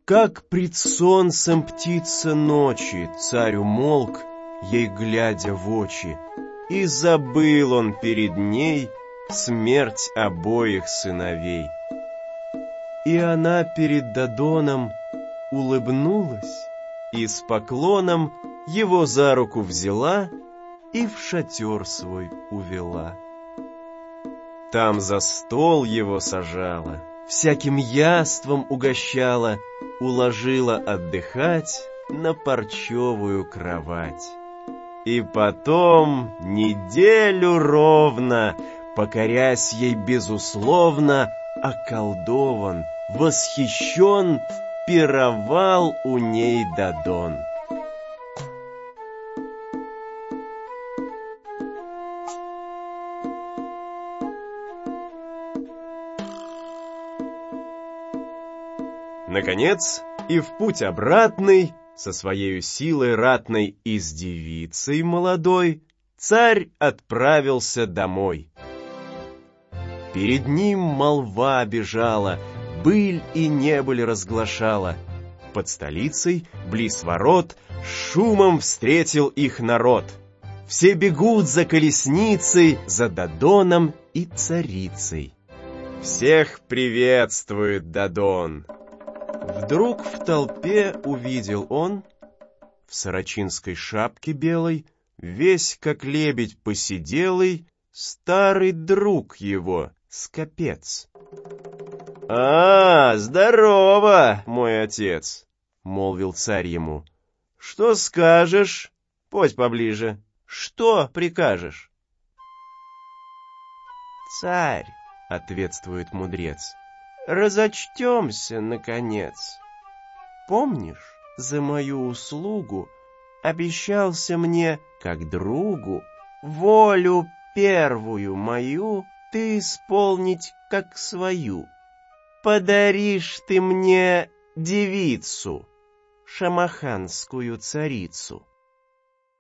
Как пред солнцем птица ночи, царь умолк, ей глядя в очи, и забыл он перед ней смерть обоих сыновей. И она перед Дадоном улыбнулась и с поклоном его за руку взяла и в шатер свой увела. Там за стол его сажала, всяким яством угощала, уложила отдыхать на парчевую кровать. И потом неделю ровно, покорясь ей безусловно, околдован, восхищен, пировал у ней Дадон. Наконец, и в путь обратный, со своею силой ратной и с девицей молодой, царь отправился домой. Перед ним молва бежала, быль и небыль разглашала. Под столицей, близ ворот, шумом встретил их народ. Все бегут за колесницей, за Дадоном и царицей. Всех приветствует Дадон. Вдруг в толпе увидел он, в сорочинской шапке белой, весь как лебедь посиделый, старый друг его, Скопец. Здорово, мой отец!» — молвил царь ему. «Что скажешь? Подь поближе. Что прикажешь?» «Царь», — ответствует мудрец, — «разочтемся, наконец. Помнишь, за мою услугу обещался мне, как другу, волю первую мою ты исполнить как свою. Подаришь ты мне девицу, шамаханскую царицу».